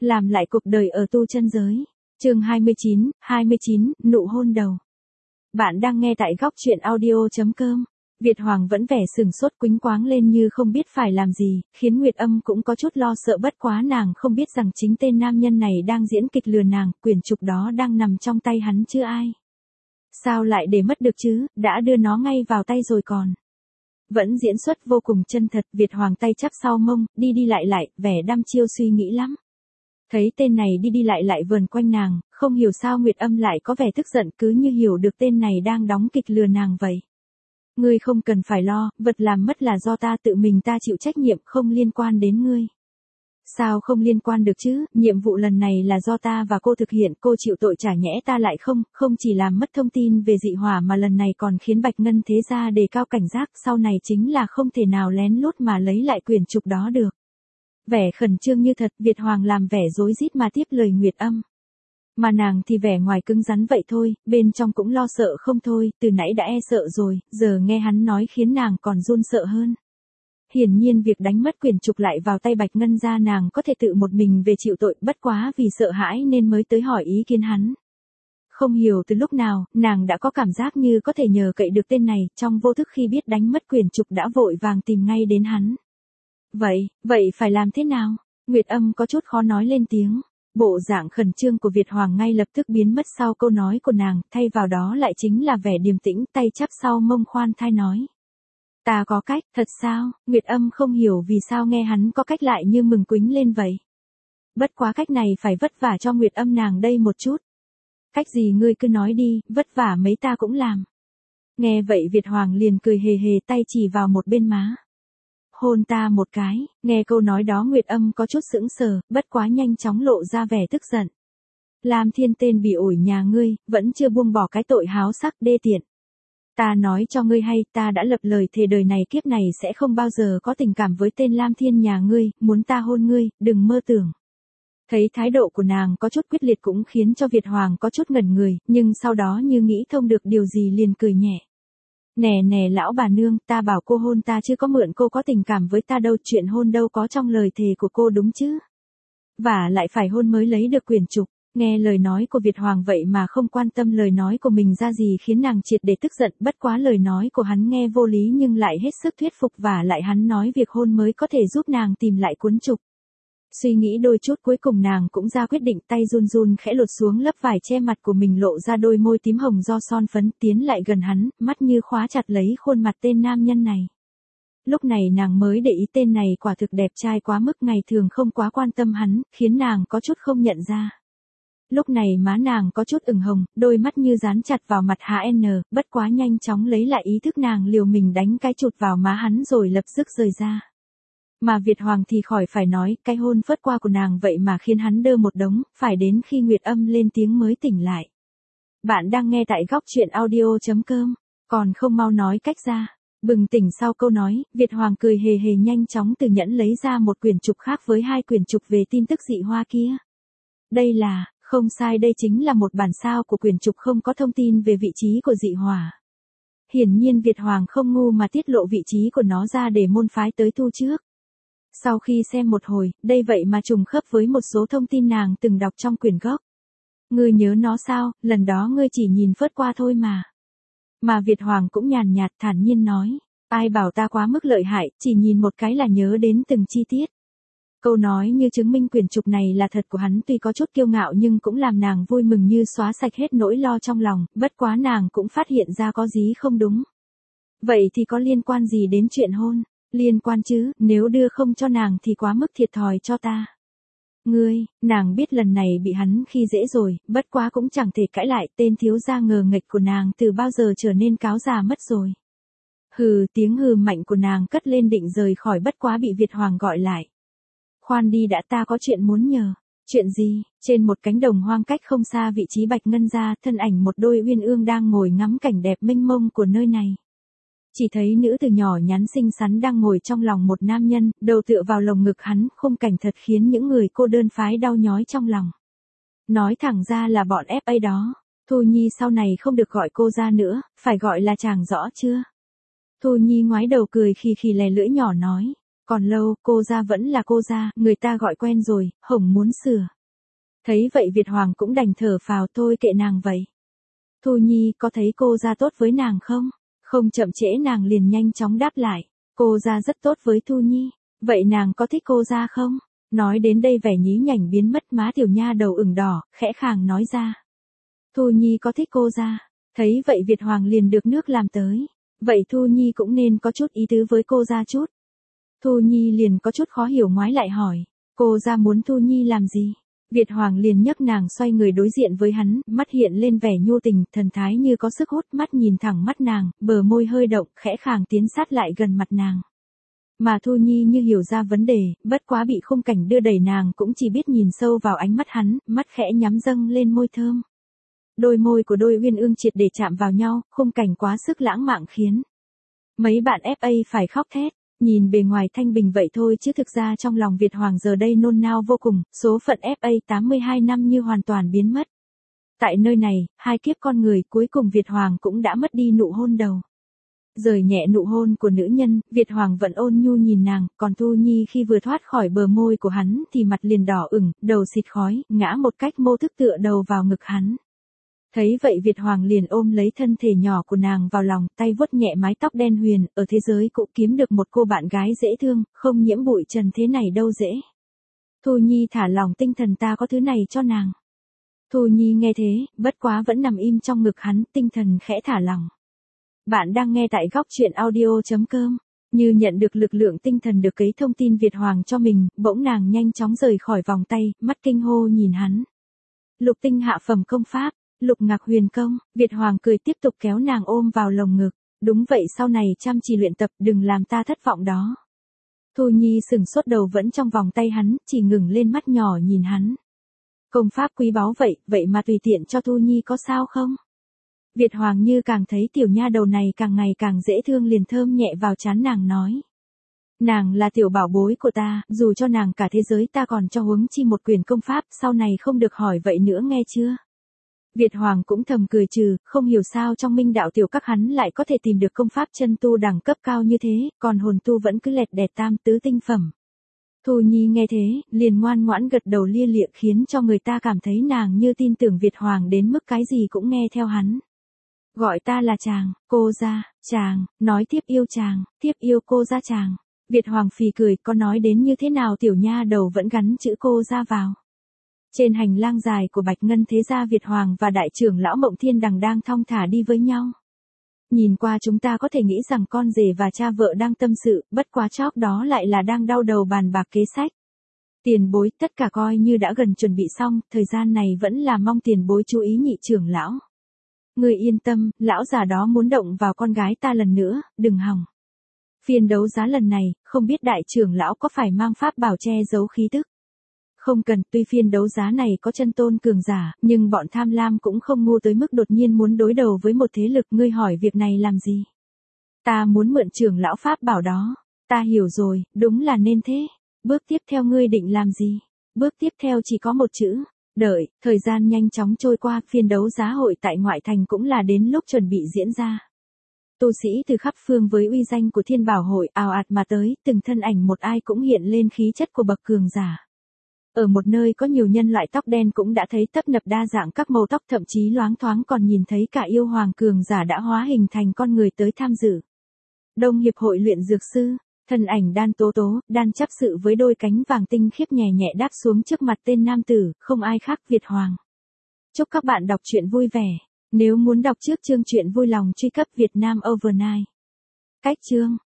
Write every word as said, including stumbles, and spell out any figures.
Làm lại cuộc đời ở tu chân giới. Chương hai mươi chín, hai mươi chín, nụ hôn đầu. Bạn đang nghe tại góc truyện audio chấm com. Việt Hoàng vẫn vẻ sừng sốt quĩnh quáng lên như không biết phải làm gì, khiến Nguyệt Âm cũng có chút lo sợ, bất quá nàng không biết rằng chính tên nam nhân này đang diễn kịch lừa nàng, quyển trục đó đang nằm trong tay hắn chứ ai. Sao lại để mất được chứ, đã đưa nó ngay vào tay rồi còn. Vẫn diễn xuất vô cùng chân thật, Việt Hoàng tay chắp sau mông, đi đi lại lại, vẻ đăm chiêu suy nghĩ lắm. Thấy tên này đi đi lại lại vờn quanh nàng, không hiểu sao Nguyệt Âm lại có vẻ tức giận, cứ như hiểu được tên này đang đóng kịch lừa nàng vậy. Ngươi không cần phải lo, vật làm mất là do ta tự mình ta chịu trách nhiệm, không liên quan đến ngươi. Sao không liên quan được chứ, nhiệm vụ lần này là do ta và cô thực hiện, cô chịu tội trả nhẽ ta lại không, không chỉ làm mất thông tin về dị hỏa mà lần này còn khiến Bạch Ngân thế gia đề cao cảnh giác, sau này chính là không thể nào lén lút mà lấy lại quyển trục đó được. Vẻ khẩn trương như thật, Việt Hoàng làm vẻ rối rít mà tiếp lời Nguyệt Âm. Mà nàng thì vẻ ngoài cứng rắn vậy thôi, bên trong cũng lo sợ không thôi, từ nãy đã e sợ rồi, giờ nghe hắn nói khiến nàng còn run sợ hơn. Hiển nhiên việc đánh mất quyển trục lại vào tay Bạch Ngân gia nàng có thể tự một mình về chịu tội, bất quá vì sợ hãi nên mới tới hỏi ý kiến hắn. Không hiểu từ lúc nào, nàng đã có cảm giác như có thể nhờ cậy được tên này, trong vô thức khi biết đánh mất quyển trục đã vội vàng tìm ngay đến hắn. Vậy, vậy phải làm thế nào? Nguyệt Âm có chút khó nói lên tiếng. Bộ dạng khẩn trương của Việt Hoàng ngay lập tức biến mất sau câu nói của nàng, thay vào đó lại chính là vẻ điềm tĩnh, tay chắp sau mông khoan thai nói. Ta có cách, thật sao? Nguyệt Âm không hiểu vì sao nghe hắn có cách lại như mừng quính lên vậy. Bất quá cách này phải vất vả cho Nguyệt Âm nàng đây một chút. Cách gì ngươi cứ nói đi, vất vả mấy ta cũng làm. Nghe vậy Việt Hoàng liền cười hề hề, tay chỉ vào một bên má. Hôn ta một cái, nghe câu nói đó Nguyệt Âm có chút sững sờ, bất quá nhanh chóng lộ ra vẻ tức giận. Lam Thiên tên bị ổi nhà ngươi, vẫn chưa buông bỏ cái tội háo sắc đê tiện. Ta nói cho ngươi hay, ta đã lập lời thề đời này kiếp này sẽ không bao giờ có tình cảm với tên Lam Thiên nhà ngươi, muốn ta hôn ngươi, đừng mơ tưởng. Thấy thái độ của nàng có chút quyết liệt cũng khiến cho Việt Hoàng có chút ngẩn người, nhưng sau đó như nghĩ thông được điều gì liền cười nhẹ. Nè nè lão bà nương, ta bảo cô hôn ta chứ có mượn cô có tình cảm với ta đâu, chuyện hôn đâu có trong lời thề của cô đúng chứ. Và lại phải hôn mới lấy được quyển trục, nghe lời nói của Việt Hoàng vậy mà không quan tâm lời nói của mình ra gì khiến nàng triệt để tức giận, bất quá lời nói của hắn nghe vô lý nhưng lại hết sức thuyết phục và lại hắn nói việc hôn mới có thể giúp nàng tìm lại cuốn trục. Suy nghĩ đôi chút cuối cùng nàng cũng ra quyết định, tay run run khẽ lột xuống lớp vải che mặt của mình lộ ra đôi môi tím hồng do son phấn, tiến lại gần hắn, mắt như khóa chặt lấy khuôn mặt tên nam nhân này. Lúc này nàng mới để ý tên này quả thực đẹp trai quá mức, ngày thường không quá quan tâm hắn, khiến nàng có chút không nhận ra. Lúc này má nàng có chút ửng hồng, đôi mắt như dán chặt vào mặt hát en, bất quá nhanh chóng lấy lại ý thức nàng liều mình đánh cái chụt vào má hắn rồi lập tức rời ra. Mà Việt Hoàng thì khỏi phải nói, cái hôn phớt qua của nàng vậy mà khiến hắn đơ một đống, phải đến khi Nguyệt Âm lên tiếng mới tỉnh lại. Bạn đang nghe tại góc truyện audio chấm com, còn không mau nói cách ra. Bừng tỉnh sau câu nói, Việt Hoàng cười hề hề nhanh chóng từ nhẫn lấy ra một quyển trục khác với hai quyển trục về tin tức dị hoa kia. Đây là, không sai, đây chính là một bản sao của quyển trục không có thông tin về vị trí của dị hỏa. Hiển nhiên Việt Hoàng không ngu mà tiết lộ vị trí của nó ra để môn phái tới thu trước. Sau khi xem một hồi, đây vậy mà trùng khớp với một số thông tin nàng từng đọc trong quyển gốc. Ngươi nhớ nó sao, lần đó ngươi chỉ nhìn phớt qua thôi mà. Mà Việt Hoàng cũng nhàn nhạt thản nhiên nói, ai bảo ta quá mức lợi hại, chỉ nhìn một cái là nhớ đến từng chi tiết. Câu nói như chứng minh quyển trục này là thật của hắn, tuy có chút kiêu ngạo nhưng cũng làm nàng vui mừng như xóa sạch hết nỗi lo trong lòng, bất quá nàng cũng phát hiện ra có gì không đúng. Vậy thì có liên quan gì đến chuyện hôn? Liên quan chứ, nếu đưa không cho nàng thì quá mức thiệt thòi cho ta. Ngươi, nàng biết lần này bị hắn khi dễ rồi, bất quá cũng chẳng thể cãi lại, tên thiếu gia ngờ nghệch của nàng từ bao giờ trở nên cáo già mất rồi. Hừ, tiếng hừ mạnh của nàng cất lên định rời khỏi, bất quá bị Việt Hoàng gọi lại. Khoan đi đã, ta có chuyện muốn nhờ. Chuyện gì? Trên một cánh đồng hoang cách không xa vị trí Bạch Ngân gia, thân ảnh một đôi uyên ương đang ngồi ngắm cảnh đẹp mênh mông của nơi này. Chỉ thấy nữ từ nhỏ nhắn xinh xắn đang ngồi trong lòng một nam nhân, đầu tựa vào lồng ngực hắn, khung cảnh thật khiến những người cô đơn phái đau nhói trong lòng. Nói thẳng ra là bọn ép a đó. Thu Nhi sau này không được gọi cô ra nữa, phải gọi là chàng, rõ chưa? Thu Nhi ngoái đầu cười khì khì lè lưỡi nhỏ nói. Còn lâu, cô gia vẫn là cô gia, người ta gọi quen rồi, hổng muốn sửa. Thấy vậy Việt Hoàng cũng đành thở phào, thôi kệ nàng vậy. Thu Nhi có thấy cô gia tốt với nàng không? Không chậm trễ nàng liền nhanh chóng đáp lại. Cô gia rất tốt với Thu Nhi. Vậy nàng có thích cô gia không? Nói đến đây vẻ nhí nhảnh biến mất, má tiểu nha đầu ửng đỏ, khẽ khàng nói ra. Thu Nhi có thích cô gia. Thấy vậy Việt Hoàng liền được nước làm tới. Vậy Thu Nhi cũng nên có chút ý tứ với cô gia chút. Thu Nhi liền có chút khó hiểu ngoái lại hỏi. Cô gia muốn Thu Nhi làm gì? Việt Hoàng liền nhấc nàng xoay người đối diện với hắn, mắt hiện lên vẻ nhu tình, thần thái như có sức hút, mắt nhìn thẳng mắt nàng, bờ môi hơi động, khẽ khàng tiến sát lại gần mặt nàng. Mà Thu Nhi như hiểu ra vấn đề, bất quá bị khung cảnh đưa đẩy nàng cũng chỉ biết nhìn sâu vào ánh mắt hắn, mắt khẽ nhắm dâng lên môi thơm. Đôi môi của đôi uyên ương triệt để chạm vào nhau, khung cảnh quá sức lãng mạn khiến mấy bạn ép a phải khóc thét. Nhìn bề ngoài thanh bình vậy thôi chứ thực ra trong lòng Việt Hoàng giờ đây nôn nao vô cùng, số phận ép a tám mươi hai năm như hoàn toàn biến mất. Tại nơi này, hai kiếp con người cuối cùng Việt Hoàng cũng đã mất đi nụ hôn đầu. Rời nhẹ nụ hôn của nữ nhân, Việt Hoàng vẫn ôn nhu nhìn nàng, còn Thu Nhi khi vừa thoát khỏi bờ môi của hắn thì mặt liền đỏ ửng, đầu xịt khói, ngã một cách mô thức tựa đầu vào ngực hắn. Thấy vậy Việt Hoàng liền ôm lấy thân thể nhỏ của nàng vào lòng, tay vuốt nhẹ mái tóc đen huyền, ở thế giới cũng kiếm được một cô bạn gái dễ thương, không nhiễm bụi trần thế này đâu dễ. Thu Nhi thả lòng tinh thần, ta có thứ này cho nàng. Thu Nhi nghe thế, bất quá vẫn nằm im trong ngực hắn, tinh thần khẽ thả lỏng. Bạn đang nghe tại góc truyện audio chấm com. Như nhận được lực lượng tinh thần được cấy thông tin Việt Hoàng cho mình, bỗng nàng nhanh chóng rời khỏi vòng tay, mắt kinh hô nhìn hắn. Lục tinh hạ phẩm công pháp. Lục ngạc huyền công, Việt Hoàng cười tiếp tục kéo nàng ôm vào lồng ngực. Đúng vậy, sau này chăm chỉ luyện tập, đừng làm ta thất vọng đó. Thu Nhi sừng sốt đầu vẫn trong vòng tay hắn, chỉ ngừng lên mắt nhỏ nhìn hắn. Công pháp quý báu vậy, vậy mà tùy tiện cho Thu Nhi có sao không? Việt Hoàng như càng thấy tiểu nha đầu này càng ngày càng dễ thương liền thơm nhẹ vào trán nàng nói. Nàng là tiểu bảo bối của ta, dù cho nàng cả thế giới ta còn cho huống chi một quyền công pháp, sau này không được hỏi vậy nữa nghe chưa? Việt Hoàng cũng thầm cười trừ, không hiểu sao trong minh đạo tiểu các hắn lại có thể tìm được công pháp chân tu đẳng cấp cao như thế, còn hồn tu vẫn cứ lẹt đẹt tam tứ tinh phẩm. Thu Nhi nghe thế, liền ngoan ngoãn gật đầu lia lịa khiến cho người ta cảm thấy nàng như tin tưởng Việt Hoàng đến mức cái gì cũng nghe theo hắn. Gọi ta là chàng, cô gia, chàng, nói tiếp yêu chàng, tiếp yêu cô gia chàng. Việt Hoàng phì cười, có nói đến như thế nào tiểu nha đầu vẫn gắn chữ cô gia vào. Trên hành lang dài của Bạch Ngân thế gia Việt Hoàng và đại trưởng lão Mộng Thiên Đằng đang thong thả đi với nhau. Nhìn qua chúng ta có thể nghĩ rằng con rể và cha vợ đang tâm sự, bất quá chóp đó lại là đang đau đầu bàn bạc kế sách. Tiền bối, tất cả coi như đã gần chuẩn bị xong, thời gian này vẫn là mong tiền bối chú ý nhị trưởng lão. Người yên tâm, lão già đó muốn động vào con gái ta lần nữa, đừng hòng. Phiên đấu giá lần này, không biết đại trưởng lão có phải mang pháp bảo che giấu khí tức. Không cần, tuy phiên đấu giá này có chân tôn cường giả, nhưng bọn tham lam cũng không ngu tới mức đột nhiên muốn đối đầu với một thế lực. Ngươi hỏi việc này làm gì? Ta muốn mượn trưởng lão pháp bảo đó. Ta hiểu rồi, đúng là nên thế. Bước tiếp theo ngươi định làm gì? Bước tiếp theo chỉ có một chữ. Đợi, thời gian nhanh chóng trôi qua, phiên đấu giá hội tại ngoại thành cũng là đến lúc chuẩn bị diễn ra. Tu sĩ từ khắp phương với uy danh của Thiên Bảo hội ào ạt mà tới, từng thân ảnh một ai cũng hiện lên khí chất của bậc cường giả. Ở một nơi có nhiều nhân loại tóc đen cũng đã thấy tấp nập đa dạng các màu tóc, thậm chí loáng thoáng còn nhìn thấy cả yêu hoàng cường giả đã hóa hình thành con người tới tham dự. Đông Hiệp hội luyện dược sư, thân ảnh Đan Tố Tố, Đan chấp sự với đôi cánh vàng tinh khiết nhẹ nhẹ đáp xuống trước mặt tên nam tử, không ai khác Việt Hoàng. Chúc các bạn đọc truyện vui vẻ. Nếu muốn đọc trước chương truyện vui lòng truy cập Việt Nam Overnight. Cách chương